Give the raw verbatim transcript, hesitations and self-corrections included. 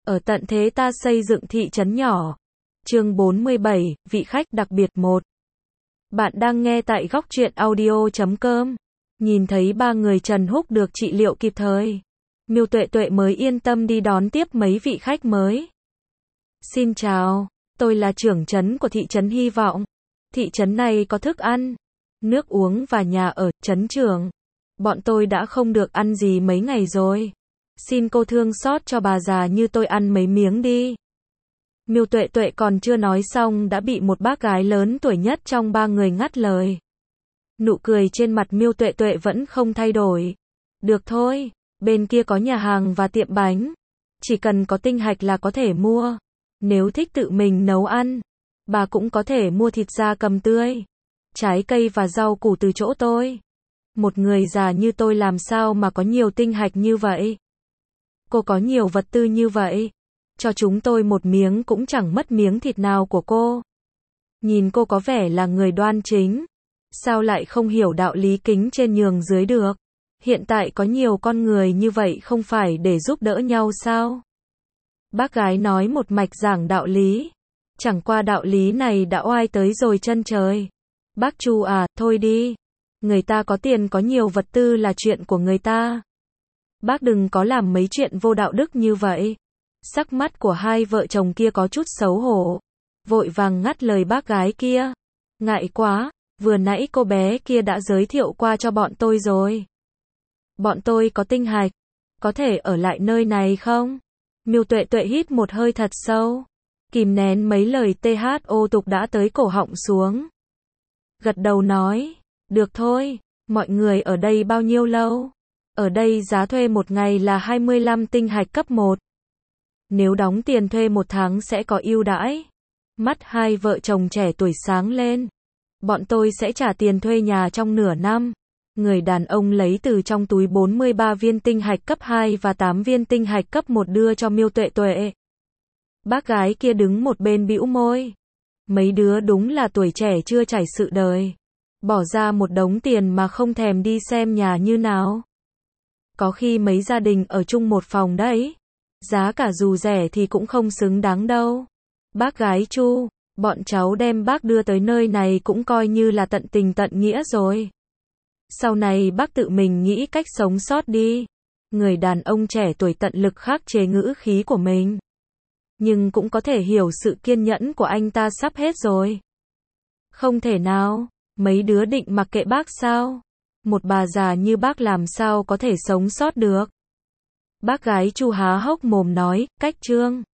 Ở tận thế ta xây dựng thị trấn nhỏ. Chương bốn mươi bảy, vị khách đặc biệt một. Bạn đang nghe tại góc truyện audio chấm com. Nhìn thấy ba người Trần Húc được trị liệu kịp thời, Miêu Tuệ Tuệ mới yên tâm đi đón tiếp mấy vị khách mới. Xin chào, tôi là trưởng trấn của thị trấn Hy Vọng. Thị trấn này có thức ăn, nước uống và nhà ở, trấn trưởng. Bọn tôi đã không được ăn gì mấy ngày rồi. Xin cô thương xót cho bà già như tôi ăn mấy miếng đi. Miêu Tuệ Tuệ còn chưa nói xong đã bị một bác gái lớn tuổi nhất trong ba người ngắt lời. Nụ cười trên mặt Miêu Tuệ Tuệ vẫn không thay đổi. Được thôi, bên kia có nhà hàng và tiệm bánh. Chỉ cần có tinh hạch là có thể mua. Nếu thích tự mình nấu ăn, bà cũng có thể mua thịt gia cầm tươi, trái cây và rau củ từ chỗ tôi. Một người già như tôi làm sao mà có nhiều tinh hạch như vậy? Cô có nhiều vật tư như vậy, cho chúng tôi một miếng cũng chẳng mất miếng thịt nào của cô. Nhìn cô có vẻ là người đoan chính, sao lại không hiểu đạo lý kính trên nhường dưới được? Hiện tại có nhiều con người như vậy không phải để giúp đỡ nhau sao? Bác gái nói một mạch giảng đạo lý. Chẳng qua đạo lý này đã oai tới rồi chân trời. Bác Chu à, thôi đi. Người ta có tiền có nhiều vật tư là chuyện của người ta. Bác đừng có làm mấy chuyện vô đạo đức như vậy. Sắc mắt của hai vợ chồng kia có chút xấu hổ, vội vàng ngắt lời bác gái kia. Ngại quá, vừa nãy cô bé kia đã giới thiệu qua cho bọn tôi rồi. Bọn tôi có tinh hạch, có thể ở lại nơi này không? Miêu Tuệ Tuệ hít một hơi thật sâu, kìm nén mấy lời tê hát ô tục đã tới cổ họng xuống. Gật đầu nói, được thôi, mọi người ở đây bao nhiêu lâu? Ở đây giá thuê một ngày là hai mươi lăm tinh hạch cấp một. Nếu đóng tiền thuê một tháng sẽ có ưu đãi. Mắt hai vợ chồng trẻ tuổi sáng lên. Bọn tôi sẽ trả tiền thuê nhà trong nửa năm. Người đàn ông lấy từ trong túi bốn mươi ba viên tinh hạch cấp hai và tám viên tinh hạch cấp một đưa cho Miêu Tuệ Tuệ. Bác gái kia đứng một bên bĩu môi. Mấy đứa đúng là tuổi trẻ chưa trải sự đời. Bỏ ra một đống tiền mà không thèm đi xem nhà như nào. Có khi mấy gia đình ở chung một phòng đấy. Giá cả dù rẻ thì cũng không xứng đáng đâu. Bác gái Chu, bọn cháu đem bác đưa tới nơi này cũng coi như là tận tình tận nghĩa rồi. Sau này bác tự mình nghĩ cách sống sót đi. Người đàn ông trẻ tuổi tận lực khắc chế ngữ khí của mình. Nhưng cũng có thể hiểu sự kiên nhẫn của anh ta sắp hết rồi. Không thể nào, mấy đứa định mặc kệ bác sao? Một bà già như bác làm sao có thể sống sót được? Bác gái Chu há hốc mồm nói, cách trương.